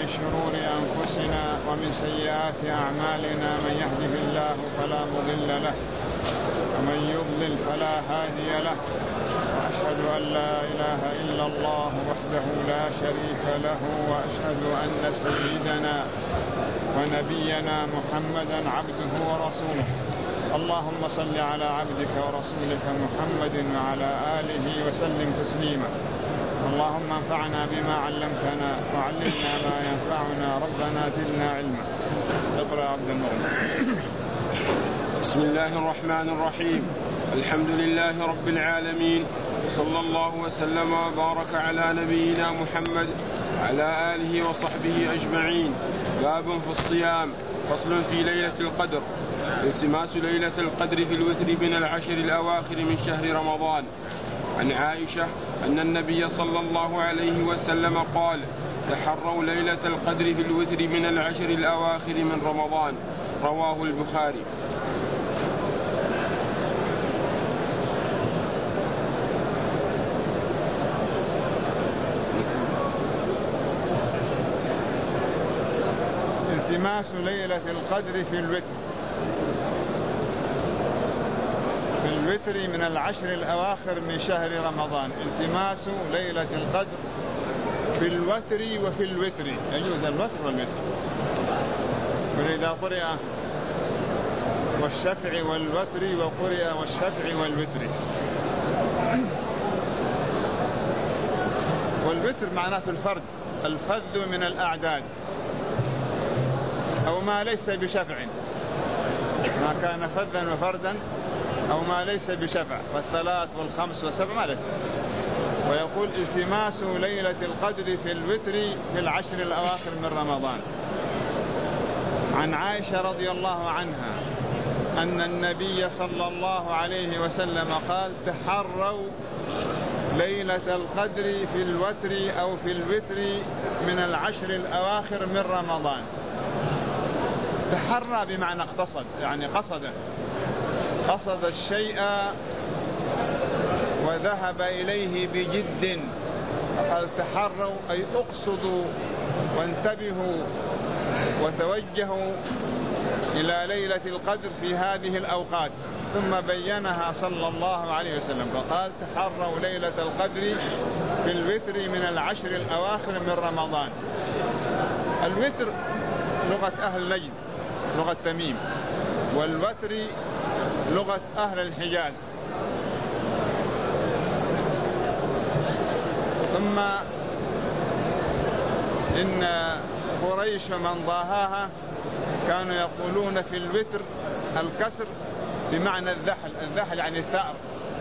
من شرور أنفسنا ومن سيئات أعمالنا. من يهده الله فلا مضل له ومن يضلل فلا هادي له. وأشهد أن لا إله إلا الله وحده لا شريك له وأشهد أن سيدنا ونبينا محمدا عبده ورسوله. اللهم صل على عبدك ورسولك محمد وعلى آله وسلم تسليما. اللهم انفعنا بما علمتنا وعلمنا ما ينفعنا. ربنا زدنا علما. اقرأ عبد المؤمن. بسم الله الرحمن الرحيم. الحمد لله رب العالمين، صلى الله وسلم وبارك على نبينا محمد وعلى آله وصحبه أجمعين. باب في الصيام. فصل في ليلة القدر. التماس ليلة القدر في الوتر من العشر الأواخر من شهر رمضان. عن عائشة أن النبي صلى الله عليه وسلم قال: تحروا ليلة القدر في الوتر من العشر الأواخر من رمضان. رواه البخاري. التماس ليلة القدر في الوتر من العشر الأواخر من شهر رمضان. التماس ليلة القدر في الوتر وفي الوتر، يجوز الوتر والوتر. ولذا قرئ والشفع والوتر وقرئ والشفع والوتر. والوتر معناته الفرد، الفذ من الأعداد، أو ما ليس بشفع، ما كان فذا وفردا، أو ما ليس بشفع، والثلاث والخمس والسبع ما ليس. ويقول: التماس ليلة القدر في الوتر في العشر الأواخر من رمضان. عن عائشة رضي الله عنها أن النبي صلى الله عليه وسلم قال: تحروا ليلة القدر في الوتر أو في الوتر من العشر الأواخر من رمضان. تحرى بمعنى اقتصد، يعني قصد الشيء وذهب إليه بجد. قال تحروا أي اقصدوا وانتبهوا وتوجهوا إلى ليلة القدر في هذه الأوقات. ثم بينها صلى الله عليه وسلم فقال: تحروا ليلة القدر في الوتر من العشر الأواخر من رمضان. الوتر لغة أهل نجد، لغة تميم، والوتر لغة أهل الحجاز. ثم إن قريش من ضاهاها كانوا يقولون في الوتر الكسر بمعنى الذحل يعني الثأر.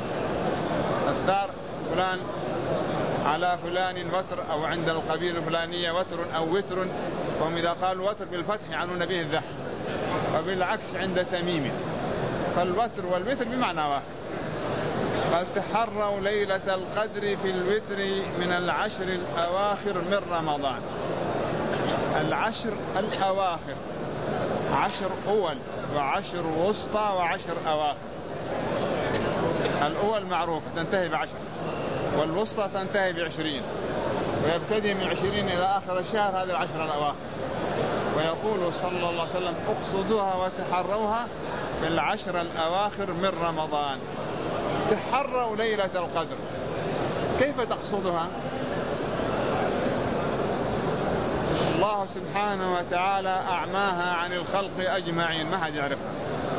فلان على فلان وتر، أو عند القبيلة الفلانية وتر أو وتر. وهم إذا قالوا وتر بالفتح يعنون به الذحل، وبالعكس عند تميم. فالوتر والوتر بمعنى واحد. قال: تحروا ليلة القدر في الوتر من العشر الأواخر من رمضان. العشر الأواخر، 10 أول وعشر وسطى وعشر أواخر. الأول معروفة تنتهي ب10، والوسطى تنتهي ب20، ويبتدي من 20 إلى آخر الشهر. هذه العشر الأواخر. ويقول صلى الله عليه وسلم: اقصدوها وتحروها في العشر الأواخر من رمضان. تحروا ليلة القدر، كيف تقصدها؟ الله سبحانه وتعالى أعماها عن الخلق أجمعين، ما حد يعرفها،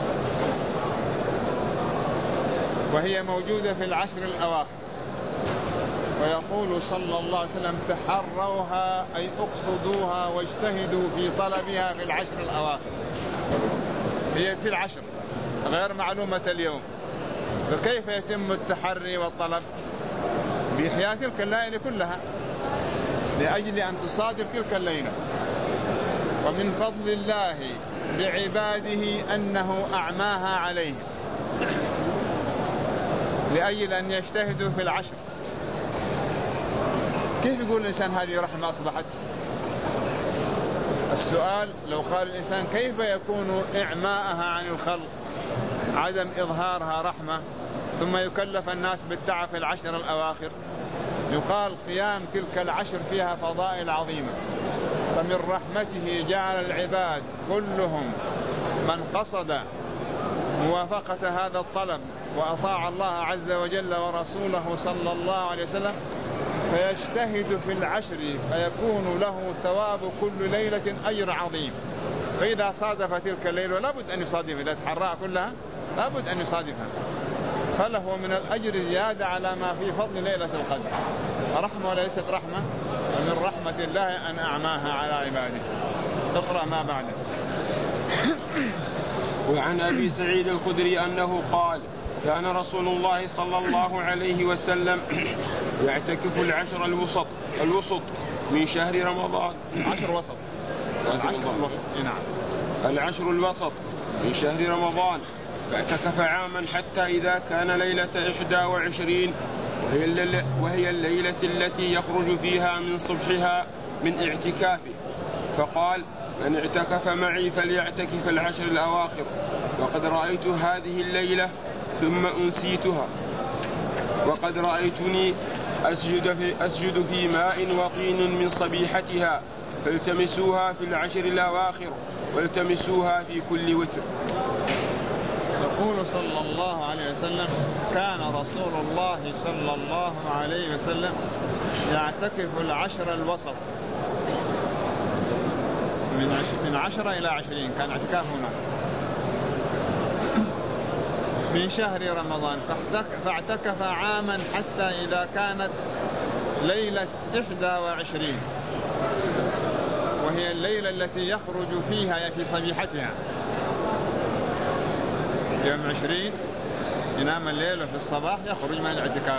وهي موجودة في العشر الأواخر. ويقول صلى الله عليه وسلم: تحروها أي اقصدوها واجتهدوا في طلبها في العشر الأواخر. هي في العشر غير معلومة اليوم، فكيف يتم التحري والطلب؟ بإحياء تلك الليلة كلها لأجل أن تصادف تلك الليلة. ومن فضل الله بعباده أنه أعماها عليهم لأجل أن يجتهدوا في العشر. كيف يقول الإنسان هذه رحمة أصبحت؟ السؤال لو قال الإنسان كيف يكون إعماءها عن الخلق، عدم إظهارها رحمة، ثم يكلف الناس بالتعب في العشر الأواخر؟ يقال قيام تلك العشر فيها فضائل عظيمة، فمن رحمته جعل العباد كلهم من قصد موافقة هذا الطلب وأطاع الله عز وجل ورسوله صلى الله عليه وسلم فيجتهد في العشر فيكون له ثواب كل ليلة أجر عظيم. فإذا صادف تلك الليلة لابد أن يصادف، إذا تحرأ كلها لابد أن يصادفها، فله من الأجر زيادة على ما في فضل ليلة القدر. رحمة وليست رحمة، ومن رحمة الله أن أعماها على عباده. اقرأ ما بعده. وعن أبي سعيد الخدري أنه قال: كان رسول الله صلى الله عليه وسلم يعتكف العشر الوسط من شهر رمضان. العشر الوسط من شهر رمضان، فاعتكف عاما حتى إذا كان ليلة 21 وهي الليلة التي يخرج فيها من صبحها من اعتكافه، فقال: من اعتكف معي فليعتكف العشر الأواخر، وقد رأيت هذه الليلة ثم أنسيتها، وقد رأيتني أسجد في ماء وطين من صبيحتها، فالتمسوها في العشر الأواخر والتمسوها في كل وتر. يقول صلى الله عليه وسلم: كان رسول الله صلى الله عليه وسلم يعتكف العشر الوسط من 10 إلى 20، كان اعتكاف هنا من شهر رمضان، فاعتكف عاما حتى إذا كانت ليلة 21 وهي الليلة التي يخرج فيها في صبيحتها. يوم 20 ينام الليل وفي الصباح يخرج من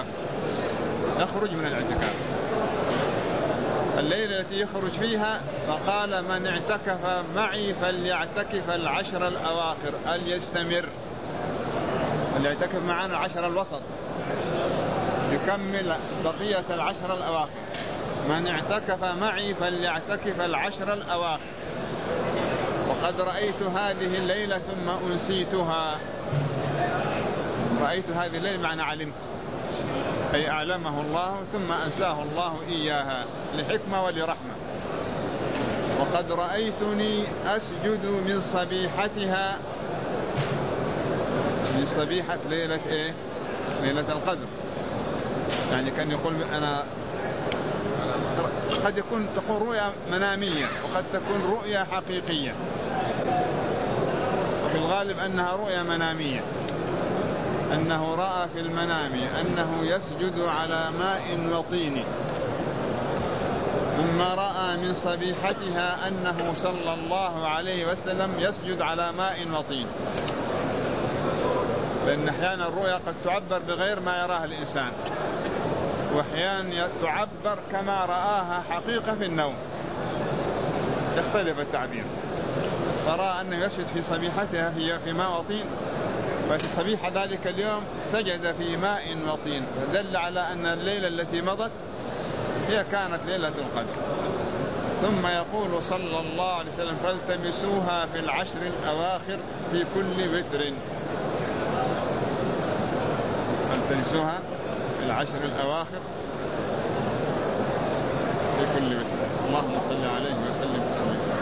الاعتكاف. الليلة التي يخرج فيها فقال: من اعتكف معي فليعتكف العشر الأواخر، يستمر وليعتكف معنا العشر الوسط يكمل بقية العشر الأواخر. من اعتكف معي فليعتكف العشر الأواخر، وقد رأيت هذه الليلة ثم أنسيتها. رأيت هذه الليلة معنى علمت، أي أعلمه الله ثم أنساه الله إياها لحكمة ولرحمة. وقد رأيتني أسجد من صبيحتها، من صبيحة ليلة إيه؟ ليلة القدر. يعني كان يقول أنا قد تكون رؤيا منامية وقد تكون رؤيا حقيقية، وفي الغالب أنها رؤيا منامية، أنه رأى في المنام أنه يسجد على ماء وطين، ثم رأى من صبيحتها أنه صلى الله عليه وسلم يسجد على ماء وطين. لأن أحيانا الرؤيا قد تعبر بغير ما يراه الإنسان، وأحيانا تعبر كما رآها حقيقة في النوم، يختلف التعبير. فرأى أنه يسجد في صبيحتها في ماء وطين، ففي صبيحة ذلك اليوم سجد في ماء وطين، فدل على أن الليلة التي مضت هي كانت ليلة القدر. ثم يقول صلى الله عليه وسلم: فالتمسوها في العشر الأواخر في كل وتر. فالتمسوها في العشر الأواخر في كل وتر. اللهم صل عليه وسلم تسليما.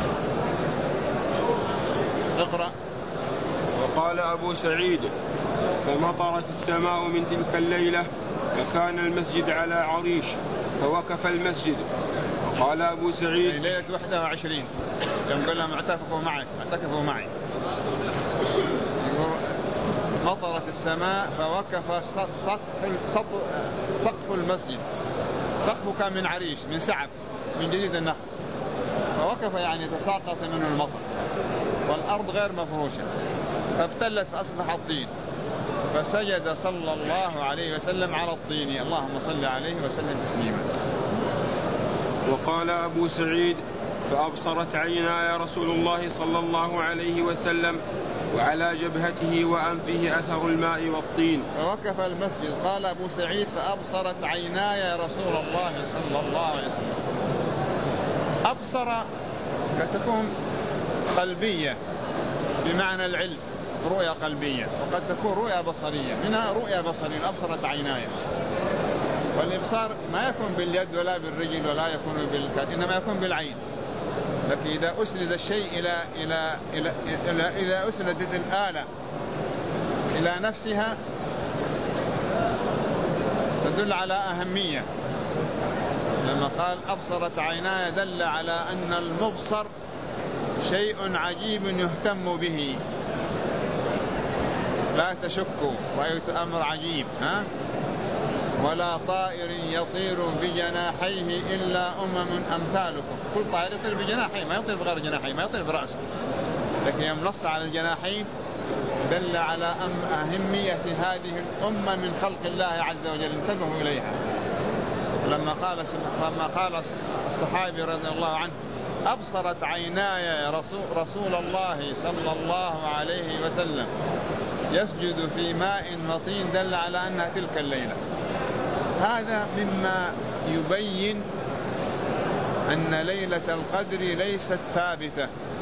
اقرأ. وقال أبو سعيد: فمطرت السماء من تلك الليلة فكان المسجد على عريش فوقف المسجد. قال أبو سعيد: ليلة 21 يوم قال لهم اعتكفوا معي. مطرت السماء فوقف سقف المسجد. سقفه كان من عريش، من سعف، من جديد النخل، فوقف يعني يتساقط منه المطر، والأرض غير مفروشة، فابتلت فأصبح الطين، فسجد صلى الله عليه وسلم على الطين. اللهم صل عليه وسلم تسليما. وقال أبو سعيد: فأبصرت عيناي رسول الله صلى الله عليه وسلم وعلى جبهته وأنفه أثر الماء والطين. فوقف المسجد. قال أبو سعيد: فأبصرت عيناي رسول الله صلى الله عليه وسلم. أبصر قد تكون قلبية بمعنى العلم، رؤيا قلبية، وقد تكون رؤيا بصرية. منها رؤيا بصرية، أبصرت عيناي. والإبصار ما يكون باليد ولا بالرجل ولا يكون بالكاد، إنما يكون بالعين. لكن إذا أسند الشيء إذا أسندت الآلة إلى نفسها تدل على أهمية. لما قال أبصرت عيناي دل على أن المبصر شيء عجيب يهتم به، لا تشكوا، رأيت أمر عجيب. ولا طائر يطير بجناحيه إلا أمثالكم. كل طائر يطير بجناحيه، ما يطير بغير جناحيه، ما يطير برأسه، لكن يوم نص على الجناحين دل على أهمية هذه الأمة من خلق الله عز وجل، انتبهوا إليها. لما قال الصحابي رضي الله عنه أبصرت عيناي رسول الله صلى الله عليه وسلم يسجد في ماء وطين، دل على أنها تلك الليلة. هذا مما يبين أن ليلة القدر ليست ثابتة.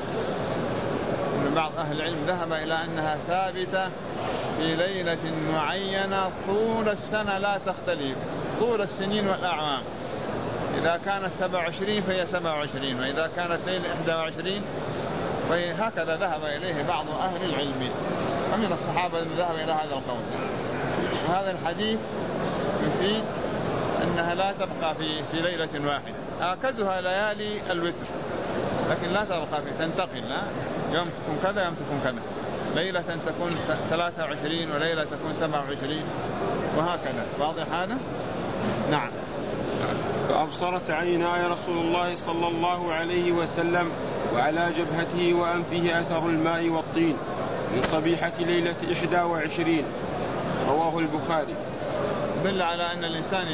بعض أهل العلم ذهب إلى أنها ثابتة في ليلة معينة طول السنة لا تختلف، طول السنين والأعوام. إذا كانت 27 فهي 27، وإذا كانت ليلة 21 فهكذا ذهب إليه بعض أهل العلم، ومن الصحابة ذهب إلى هذا القول. وهذا الحديث يفيد أنها لا تبقى في ليلة واحدة، آكدها ليالي الوتر، لكن لا تبقى تنتقل، يوم تكون كذا يوم تكون كذا، ليلة تكون 23 وليلة تكون 27 وهكذا. واضح هذا؟ نعم. فأبصرت عيناي رسول الله صلى الله عليه وسلم وعلى جبهته وأنفه أثر الماء والطين من صبيحة ليلة 21، رواه البخاري. دل على أن الإنسان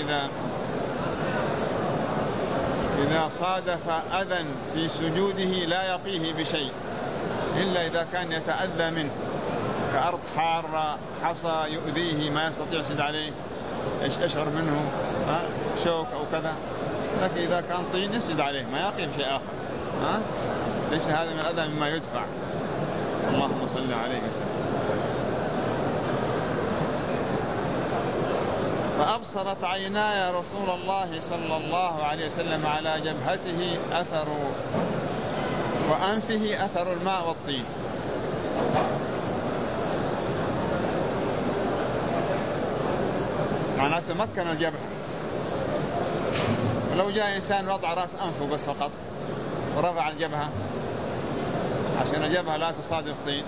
إذا صادف أذى في سجوده لا يقيه بشيء إلا إذا كان يتأذى منه، كأرض حارة، حصى يؤذيه ما يستطيع يسد عليه، يشعر منه شوك أو كذا، لكن إذا كان طين يسد عليه ما يقيه بشيء آخر. ليس هذا من الأذى مما يدفع. اللهم صل عليه وسلم. فأبصرت عيناي رسول الله صلى الله عليه وسلم على جبهته أثر وأنفه أثر الماء والطين. معناه تمكن الجبهة. ولو جاء إنسان وضع رأس أنفه بس فقط ورفع الجبهة عشان الجبهة لا تصادف طين،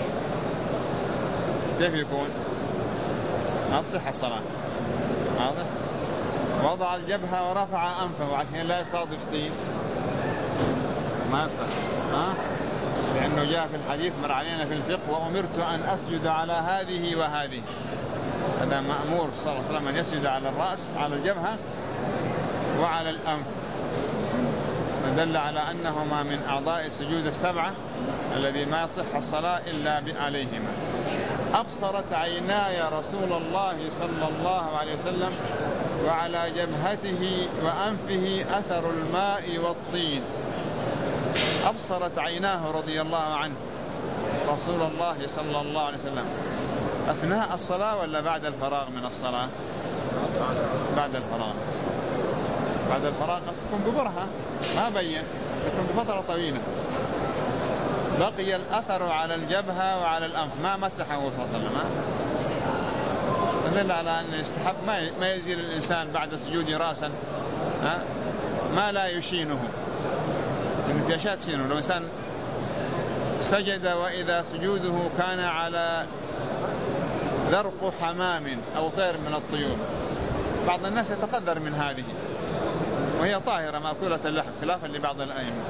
كيف يكون؟ ما تصح الصلاة. واضح؟ وضع الجبهة ورفع أنفه عشان لا يصادف طين، ما يصح. لأنه جاء في الحديث مر علينا في الفقه وأمرت أن أسجد على هذه وهذه. هذا مأمور صلى الله عليه وسلم أن يسجد على الرأس، على الجبهة وعلى الأنف، فدل على أنهما من أعضاء السجود السبعة الذي ما يصح الصلاة إلا عليهما. أبصرت عيناي رسول الله صلى الله عليه وسلم وعلى جبهته وأنفه أثر الماء والطين. أبصرت عيناه رضي الله عنه رسول الله صلى الله عليه وسلم أثناء الصلاة ولا بعد الفراغ من الصلاة؟ بعد الفراغ. بعد الفراغ قد تكون ببرهة ما بين، تكون بفترة طويلة، بقي الأثر على الجبهة وعلى الأنف ما مسحه صلى الله عليه وسلم. فدل على أن يستحب ما يزيل الإنسان بعد سجود رأسا ما لا يشينه، لأن في أشياء تشينه. لو إنسان سجد وإذا سجوده كان على ذرق حمام أو طير من الطيور، بعض الناس يتقدر من هذه وهي طاهرة مأكولة اللحم خلافا لبعض الأئمة.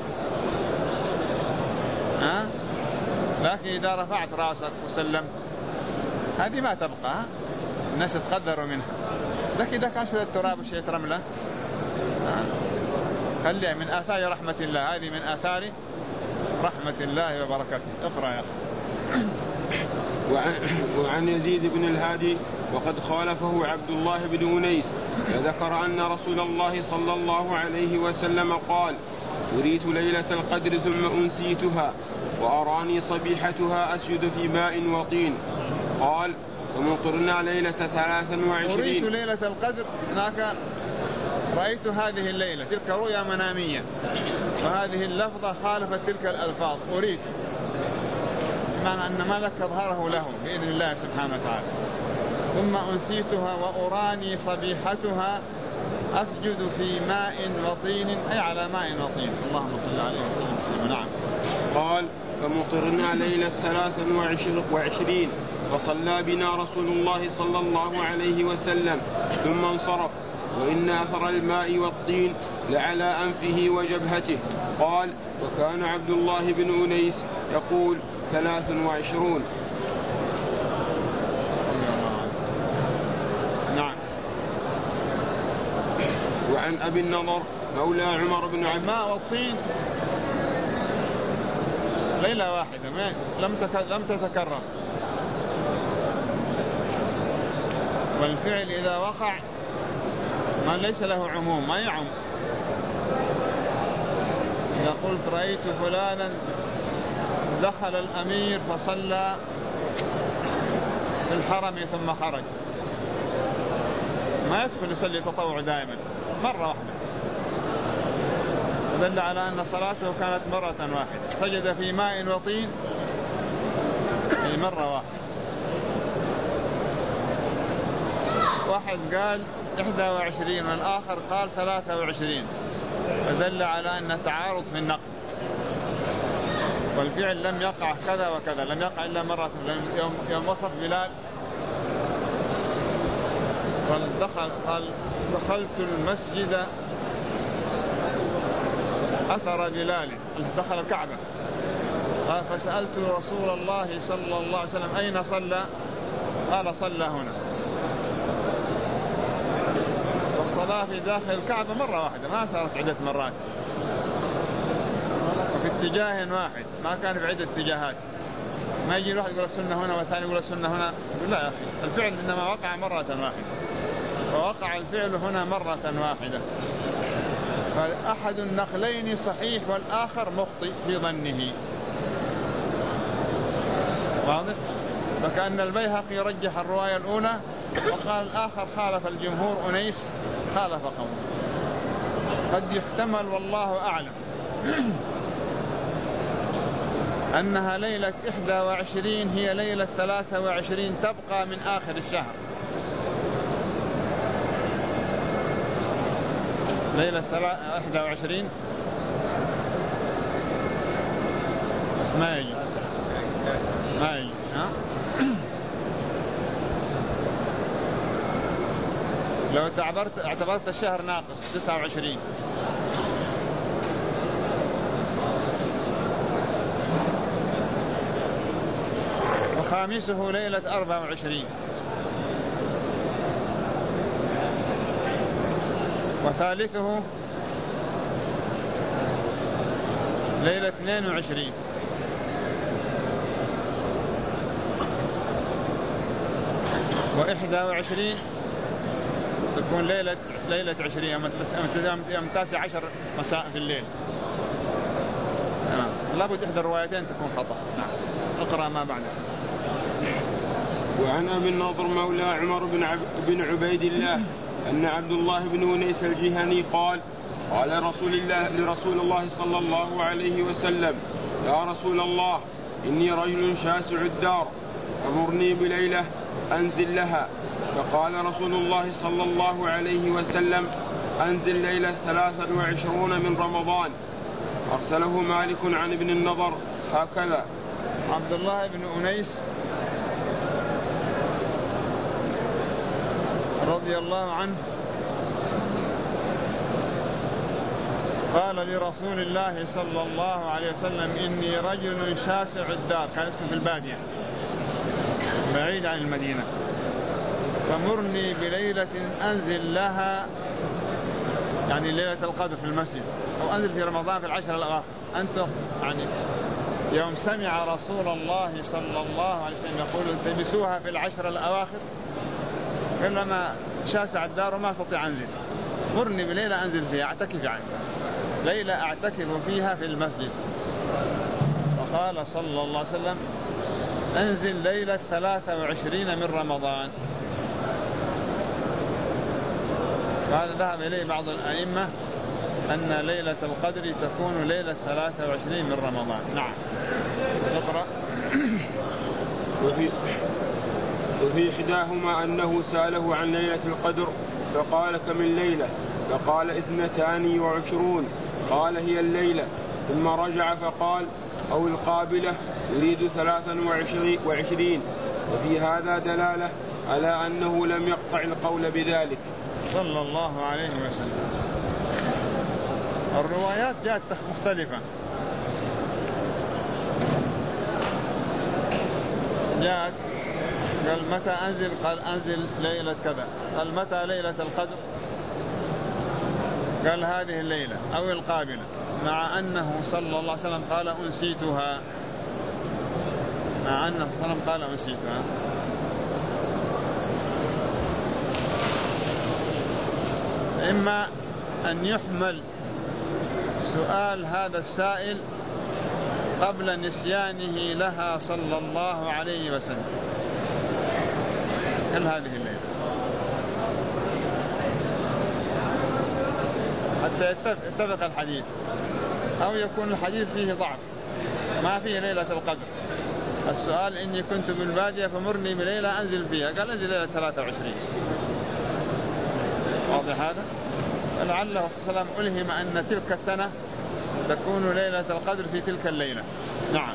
لكن إذا رفعت رأسك وسلمت هذه ما تبقى، الناس يتقدروا منها. لكن إذا كان شوية تراب وشوية رملة خليها من آثار رحمة الله، هذه من آثار رحمة الله وبركاته. اقرأ يا أخي. وعن يزيد بن الهادي وقد خالفه عبد الله بن أنيس فذكر أن رسول الله صلى الله عليه وسلم قال: أريت ليلة القدر ثم أنسيتها وأراني صبيحتها أسجد في ماء وطين. قال: ومطرنا ليلة 23. أريت ليلة القدر، هناك رأيت هذه الليلة، تلك رؤيا منامية وهذه اللفظة خالفت تلك الألفاظ أريد، بمعنى أن ملك أظهره له بإذن الله سبحانه وتعالى. ثم أنسيتها وأراني صبيحتها أسجد في ماء وطين، أي على ماء وطين. اللهم صل عليه وسلم. نعم. قال فمطرنا ليلة 23 فصلى بنا رسول الله صلى الله عليه وسلم ثم انصرف، وإن أثر الماء والطين لعلى أنفه وجبهته. قال وكان عبد الله بن أنيس يقول 23. نعم. وعن أبي النضر مولى عمر بن عبد الماء والطين ليلة واحدة لم تتكرر، والفعل إذا وقع ما ليس له عموم ما يعم. إذا قلت رأيت فلانا دخل الأمير فصلى في الحرم ثم خرج، ما يدخل يصلي تطوع دائما، مرة واحدة، ودل على أن صلاته كانت مرة واحدة. سجد في ماء وطين في مرة واحدة. واحد قال 21 والآخر قال 23، فدل على أن تعارض في النقل، والفعل لم يقع كذا وكذا، لم يقع إلا مرة. يوم وصف بلال قال دخلت المسجد أثر بلال، دخل الكعبة. قال فسألت رسول الله صلى الله عليه وسلم أين صلى؟ قال صلى هنا. والصلاة في داخل الكعبة مرة واحدة، ما صارت عدة مرات، في اتجاه واحد، ما كان في عدة اتجاهات. ما يجي الواحد يقول السنة هنا والثاني يقول السنة هنا، لا يا أخي، الفعل إنما وقع مرة واحدة، ووقع الفعل هنا مرة واحدة. فأحد النقلين صحيح والآخر مخطئ في ظنه، واضح؟ فكأن البيهقي رجح الرواية الأولى، وقال الآخر خالف الجمهور، أنيس خالف قوم. قد يحتمل والله أعلم أنها ليلة 21 هي ليلة 23 تبقى من آخر الشهر، ليلة 21 بس ما يجي ها؟ لو اعتبرت الشهر ناقص 29، وخامسه ليلة 24، وثالثه ليلة 22، و21 تكون ليلة 20 يوم 19 مساء في الليل. لابد إحدى الروايتين تكون خطأ. اقرأ ما بعده. وعن أبي النضر مولى عمر بن عبيد الله أن عبد الله بن أنيس الجهني قال لرسول الله صلى الله عليه وسلم يا رسول الله إني رجل شاسع الدار أمرني بليلة أنزل لها. فقال رسول الله صلى الله عليه وسلم أنزل ليلة 23 من رمضان. أرسله مالك عن ابن النضر هكذا. عبد الله بن أنيس رضي الله عنه قال لرسول الله صلى الله عليه وسلم إني رجل شاسع الدار، كان اسمه في البادية بعيد عن المدينة، فمرني بليلة أنزل لها، يعني ليلة القدر في المسجد، أو أنزل في رمضان في العشر الأواخر. أنتم يعني يوم سمع رسول الله صلى الله عليه وسلم يقول التمسوها في العشر الأواخر، قال أنا شاسع الدار وما أستطيع أنزل، مرني بليلة أنزل فيها أعتكف عنها، ليلة أعتكف فيها في المسجد. وقال صلى الله عليه وسلم أنزل ليلة 23 من رمضان. هذا ذهب إليه بعض الأئمة أن ليلة القدر تكون ليلة 23 من رمضان. نعم. نقرأ. وفي إحداهما أنه سأله عن ليلة القدر فقال كم الليلة؟ فقال 22، قال هي الليلة، ثم رجع فقال أو القابلة يريد 23. وفي هذا دلالة على أنه لم يقطع القول بذلك صلى الله عليه وسلم. الروايات جاءت مختلفة، جاءت قال متى أنزل؟ قال أنزل ليلة كذا. قال متى ليلة القدر؟ قال هذه الليلة أو القابلة، مع أنه صلى الله عليه وسلم قال أنسيتها، مع أنه صلى الله عليه وسلم قال أنسيتها. إما أن يحمل سؤال هذا السائل قبل نسيانه لها صلى الله عليه وسلم، هل هذه الليلة، حتى يتفق الحديث، أو يكون الحديث فيه ضعف ما فيه ليلة القدر. السؤال إني كنت بالبادية فمرني بليلة أنزل فيها، قال أنزل ليلة 23. واضح هذا؟ فلعله صلى الله عليه وسلم ألهم أن تلك السنة تكون ليلة القدر في تلك الليلة. نعم.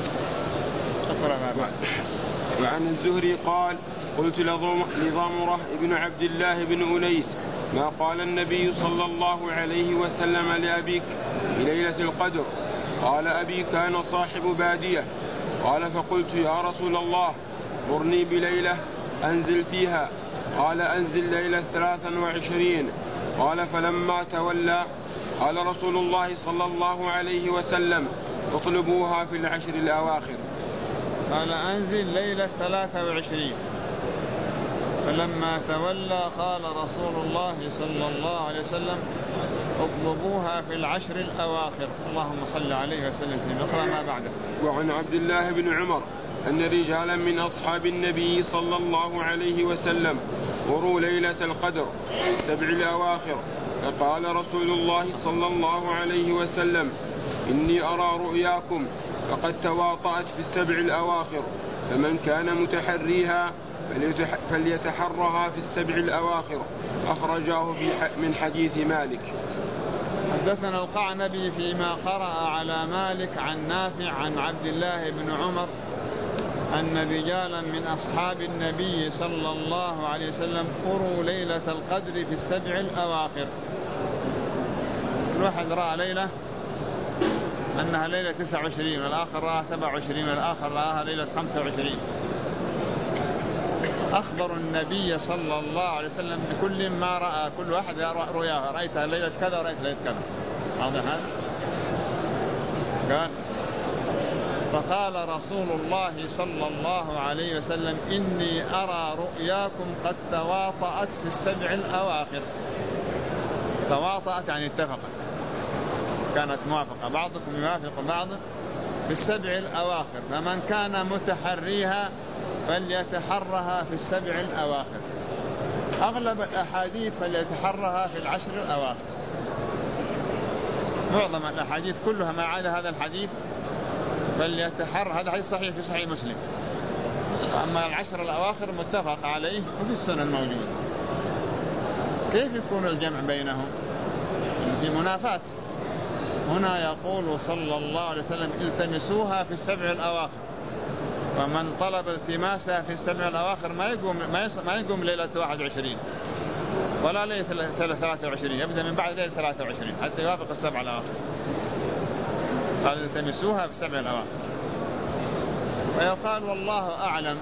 وعن الزهري قال قلت لضمرة ابن عبد الله بن أنيس ما قال النبي صلى الله عليه وسلم لأبيك بليلة القدر؟ قال أبي كان صاحب بادية. قال فقلت يا رسول الله مرني بليلة أنزل فيها. قال أنزل ليلة 23. قال فلما تولى قال رسول الله صلى الله عليه وسلم اطلبوها في العشر الأواخر. قال أنزل ليلة 23. فلما تولى قال رسول الله صلى الله عليه وسلم اطلبوها في العشر الأواخر. اللهم صل عليه وسلم. نقرأ ما بعده. وعن عبد الله بن عمر أن رجالا من أصحاب النبي صلى الله عليه وسلم وروا ليلة القدر في 7 الأواخر، فقال رسول الله صلى الله عليه وسلم إني أرى رؤياكم فقد تواطأت في 7 الأواخر، فمن كان متحريها فليتحرها في 7 الأواخر. أخرجاه من حديث مالك. حدثنا القعنبي فيما قرأ على مالك عن نافع عن عبد الله بن عمر أن رجالا من أصحاب النبي صلى الله عليه وسلم قروا ليلة القدر في 7 الأواخر. الواحد رأى ليلة أنها ليلة 29، والآخر رأى 27، والآخر رأى ليلة 25. أخبر النبي صلى الله عليه وسلم بكل ما رأى، كل واحد يرى رؤياها، رأيتها ليلة كذا ورأيت ليلة كذا. واضح هذا؟ قال فقال رسول الله صلى الله عليه وسلم إني أرى رؤياكم قد تواطأت في 7 الأواخر. تواطأت يعني اتفقت، كانت موافقة، بعضكم يوافق بعض في 7 الأواخر، فمن كان متحريها فليتحرها في 7 الأواخر. أغلب الأحاديث فليتحرها في 10 الأواخر. معظم الأحاديث كلها ما عدا هذا الحديث فليتحرى، هذا حديث صحيح في صحيح مسلم. أما 10 الأواخر متفق عليه وفي السنن موجود. كيف يكون الجمع بينهم؟ في منافاة. هنا يقول صلى الله عليه وسلم التمسوها في 7 الأواخر، ومن طلب التماسها في 7 الأواخر ما يقوم ليلة 21 ولا ليلة 23، يبدأ من بعد ليلة 23 حتى يوافق 7 الأواخر. قال التمسوها في 7 الأواخر. ويقال والله أعلم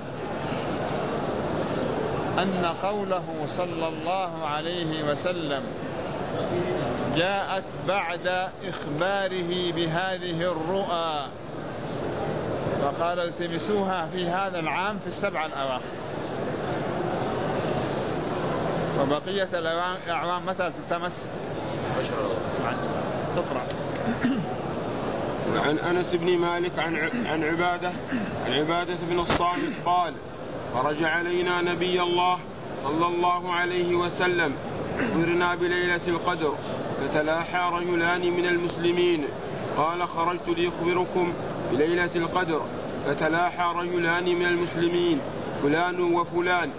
أن قوله صلى الله عليه وسلم جاءت بعد إخباره بهذه الرؤى، وقال التمسوها في هذا العام في 7 الأواخر، وبقية الأعوام متى تتمس؟ 10. تقرأ. عن أنس بن مالك عن عبادة بن الصامت قال خرج علينا نبي الله صلى الله عليه وسلم أخبرنا بليلة القدر فتلاحى رجلان من المسلمين. قال خرجت لأخبركم بليلة القدر، فتلاحى رجلان من المسلمين فلان وفلان،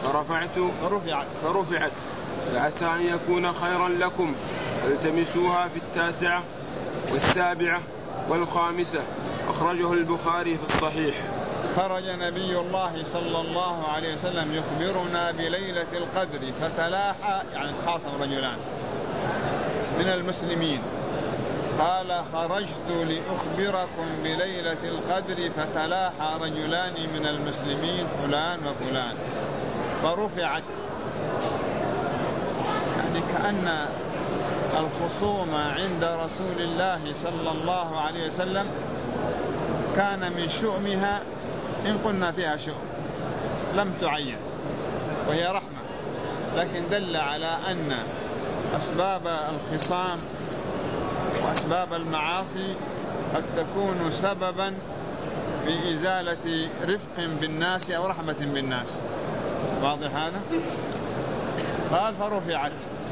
فرفعت فعسى أن يكون خيرا لكم، فالتمسوها في 9 و7 و5. أخرجه البخاري في الصحيح. خرج نبي الله صلى الله عليه وسلم يخبرنا بليلة القدر، فتلاحى يعني تخاصم رجلان من المسلمين. قال خرجت لأخبركم بليلة القدر، فتلاحى رجلان من المسلمين فلان وفلان، فرفعت، يعني كأن الخصومة عند رسول الله صلى الله عليه وسلم كان من شؤمها، إن قلنا فيها شؤم لم تعين وهي رحمة، لكن دل على أن أسباب الخصام وأسباب المعاصي قد تكون سببا في إزالة رفق بالناس أو رحمة بالناس. واضح هذا؟ قال فرفعت.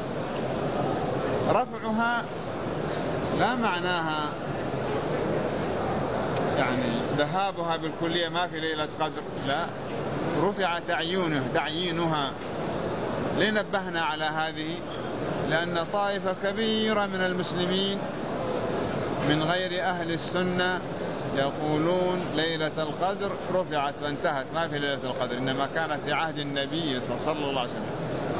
رفعها لا معناها يعني ذهابها بالكلية ما في ليلة قدر، لا، رفع تعيينها. لنبهنا على هذه؟ لأن طائفة كبيرة من المسلمين من غير أهل السنة يقولون ليلة القدر رفعت وانتهت، ما في ليلة القدر، إنما كانت في عهد النبي صلى الله عليه وسلم.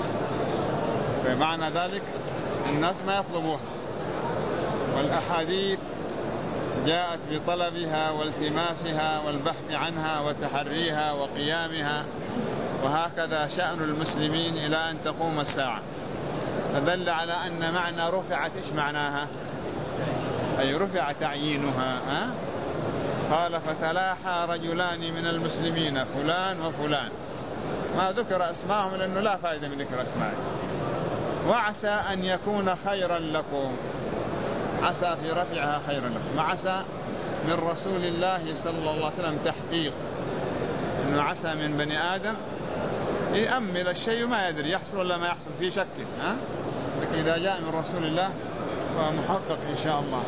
فمعنى ذلك الناس ما يطلبوها، والأحاديث جاءت بطلبها والتماسها والبحث عنها وتحريها وقيامها، وهكذا شأن المسلمين إلى أن تقوم الساعة. فدل على أن معنى رفعت إيش معناها؟ أي رفع تعيينها. قال فتلاحى رجلان من المسلمين فلان وفلان، ما ذكر أسماءهم لأنه لا فائدة من ذكر أسمائهم. وعسى أن يكون خيرا لكم، عسى في رفعها خيرا لكم، وعسى من رسول الله صلى الله عليه وسلم تحقيق، إنه عسى من بني آدم يأمل الشيء ما يدري يحصل ولا ما يحصل، في شك، لكن إذا جاء من رسول الله فمحقق إن شاء الله.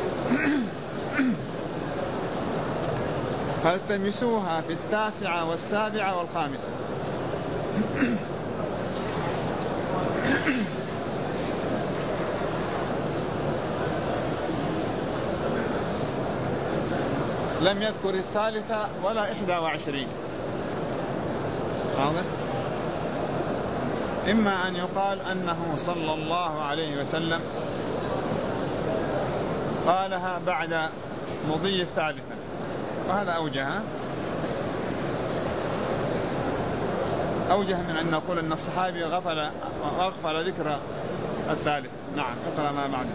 فالتمسوها في 9 و7 و5. لم يذكر 3 ولا 21. واضح؟ إما أن يقال أنه صلى الله عليه وسلم قالها بعد مضي 3، وهذا أوجه من أن نقول أن الصحابي غفل ذكر 3. نعم، اقرأ ما بعده.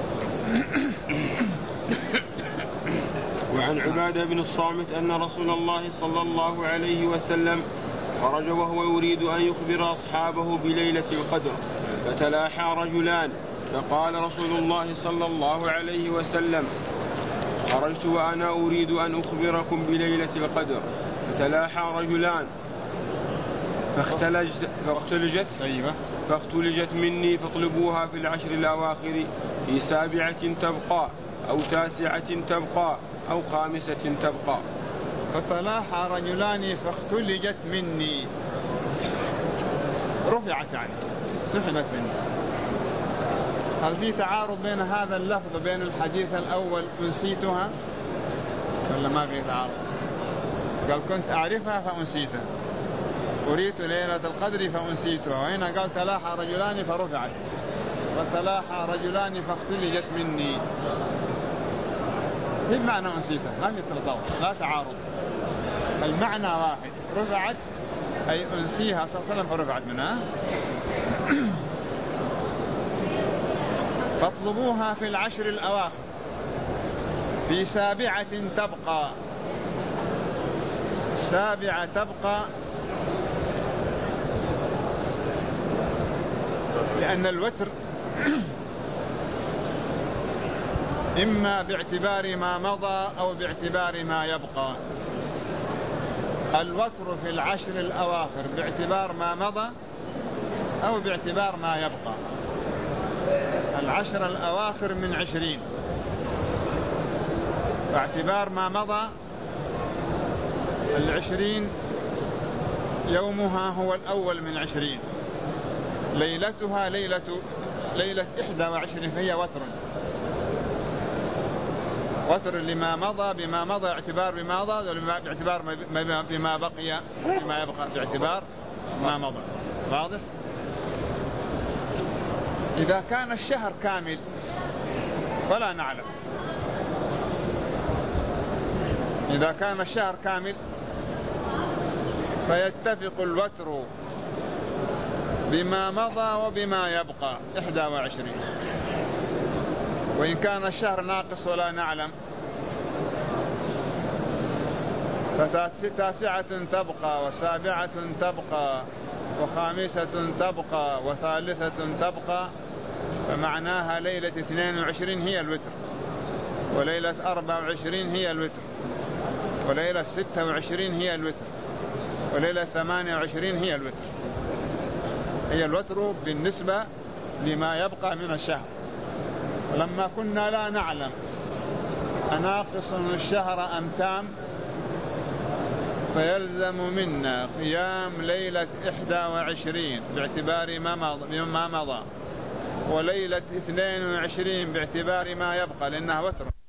وعن عبادة بن الصامت أن رسول الله صلى الله عليه وسلم خرج وهو يريد أن يخبر أصحابه بليلة القدر، فتلاحى رجلان، فقال رسول الله صلى الله عليه وسلم خرجت وأنا أريد أن أخبركم بليلة القدر، فتلاحى رجلان فاختلجت مني، فاطلبوها في 10 الأواخر، في 7 تبقى أو 9 تبقى أو 5 تبقى. فتلاحى رجلان فاختلجت مني، رفعت يعني سحبت مني. هل في تعارض بين هذا اللفظ وبين الحديث الأول أنسيتها ولا ما في تعارض؟ قال كنت أعرفها فأنسيتها، أريد ليلة القدر فأنسيتها، وهنا قال تلاحى رجلان فرفعت، فتلاحى رجلان فاختلجت مني، في معنى أنسيتها، ما في تلطاف، لا تعارض، المعنى واحد، رفعت أي أنسيها صلى الله عليه وسلم فرفعت منها. فاطلبوها في 10 الأواخر، في 7 تبقى، 7 تبقى، لأن الوتر إما باعتبار ما مضى أو باعتبار ما يبقى. الوتر في 10 الأواخر باعتبار ما مضى أو باعتبار ما يبقى. العشر الأواخر من 20، باعتبار ما مضى 20 يومها هو الأول من 20، ليلتها ليلة 21، فهي وتر لما مضى بما مضى، اعتبار بما مضى، باعتبار بما بقي بما يبقى باعتبار ما مضى. واضح؟ إذا كان الشهر كامل فلا نعلم. إذا كان الشهر كامل فيتفق الوتر بما مضى وبما يبقى 21. وإن كان الشهر ناقص ولا نعلم فتاسعة تبقى، وسابعة تبقى، وخامسة تبقى، وثالثة تبقى، فمعناها ليلة 22 هي الوتر، وليلة 24 هي الوتر، وليلة 26 هي الوتر، وليلة 28 هي الوتر. هي الوتر بالنسبة لما يبقى من الشهر. لما كنا لا نعلم أناقص الشهر أم تام، فيلزم منا قيام ليلة 21 باعتبار ما مضى، وليلة 22 باعتبار ما يبقى، لأنها وتر.